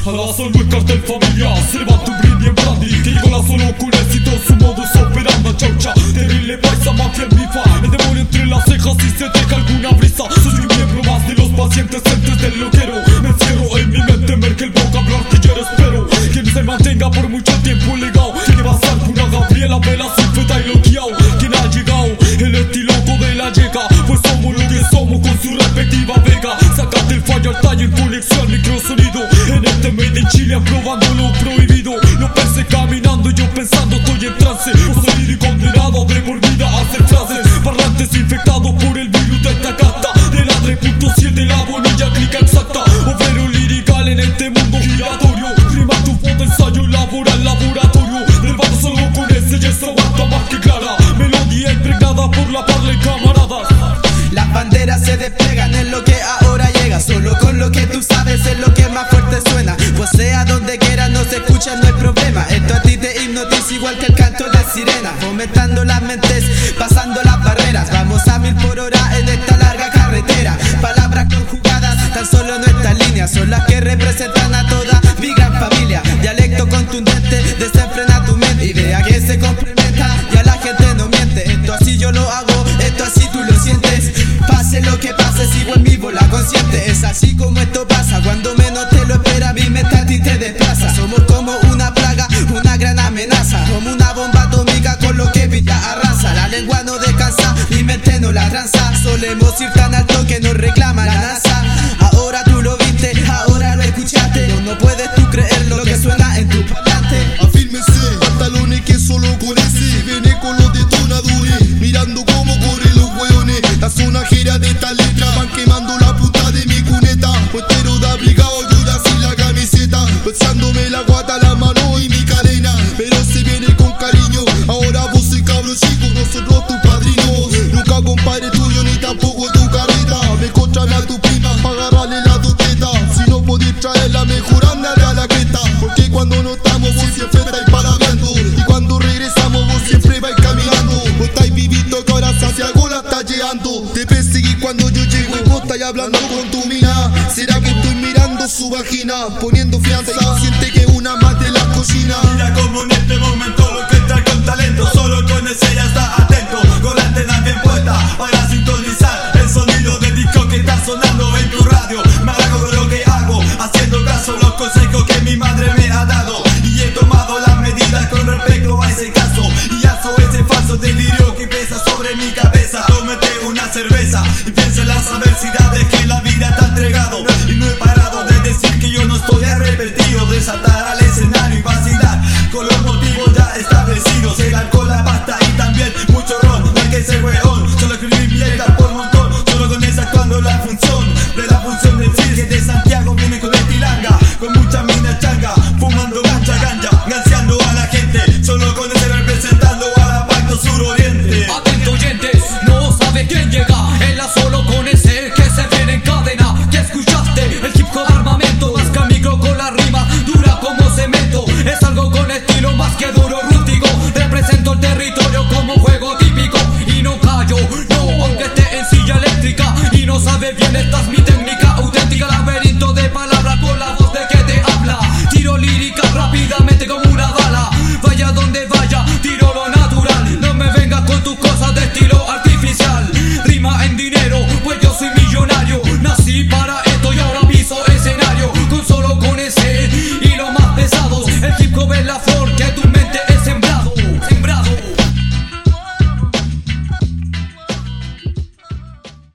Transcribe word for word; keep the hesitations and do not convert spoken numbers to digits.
A la solo el cartel familiar, se levanta un brindis en brandy, que llegó la solo con éxito, su modus operandi, chaucha. Terrible paisa, mafia en mi fa, el demonio entre las cejas y se deja alguna brisa. Soy un miembro más de los pacientes entes del loquero. Me encierro en mi mente, merque el vocablo artillero. Espero quien se mantenga por mucho tiempo legado, que va a ser una Gabriela Vela, Sulfeta y Loquiao. Quien ha llegado, el estiloco de la llega, pues somos lo que somos con su respectiva vega. Sácate el fallo al taller, conexión, microsonido. En este made in Chile, aprobando lo prohibido. No pensé caminando, yo pensando, estoy en trance. Poseído y condenado de por vida a hacer frases. Parlantes infectados por el virus de esta casta. De la tres punto siete, la bonilla clica exacta. Obrero lirical en este mundo giratorio. Rima tu foto, ensayo laboral, laboratorio. Del vato solo con ese y esa aguanta más que clara. Melodía impregnada por la parla y camaradas. Las banderas se desplegan en lo que ahora llega. Solo con lo que tú sabes es lo que más fuerte suena. Pues sea donde quiera, no se escucha, no hay problema. Esto a ti te hipnotiza igual que el canto de sirena. Fomentando las mentes, pasando las barreras. Vamos a mil por hora en esta larga carretera. Palabras conjugadas, tan solo nuestras líneas son las que representan a toda mi gran familia. Dialecto contundente, desenfrena tu mente. Idea que se complementa y a la gente no miente. Esto así yo lo hago, esto así tú lo sientes. Pase lo que pase, sigo en vivo la consciente. Es así como esto pasa, cuando menos te lo espera, mi mente a ti te desplaza. Somos como una plaga, una gran amenaza, como una bomba atómica con lo que pilla arrasa. La lengua no descansa, mi mente no la tranza. Solemos ir tan alto que nos reclama la NASA. Ahora tú lo viste, ahora lo escuchaste. No, no puedes tú creer lo que suena en tu parlante. Afírmense, pantalones que solo con ese viene con los detonadores, mirando cómo corren los hueones. La zona gira de esta letra, van quemando la puta de mi cuneta. Puestero de abrigado, yo ya sin la camiseta, besándome la guata, la mano y mi cadena. Pero se viene con cariño, ahora vos soy cabro chico, nosotros tus padrinos. Nunca compadre tuyo ni tampoco tu carreta. Me contrame a tu prima para agarrarle la dos tetas. Si no podés traerla, mejor andar a la creta. Porque cuando no estamos vos siempre estáis palabrando, y cuando regresamos vos siempre vais caminando. Vos estáis viviendo que ahora si algo la estás llegando. Te perseguí cuando yo llego y vos estáis hablando con tu mina. ¿Será que estoy mirando su vagina? Poniendo fianza, siente que una más de la cocina. Mira como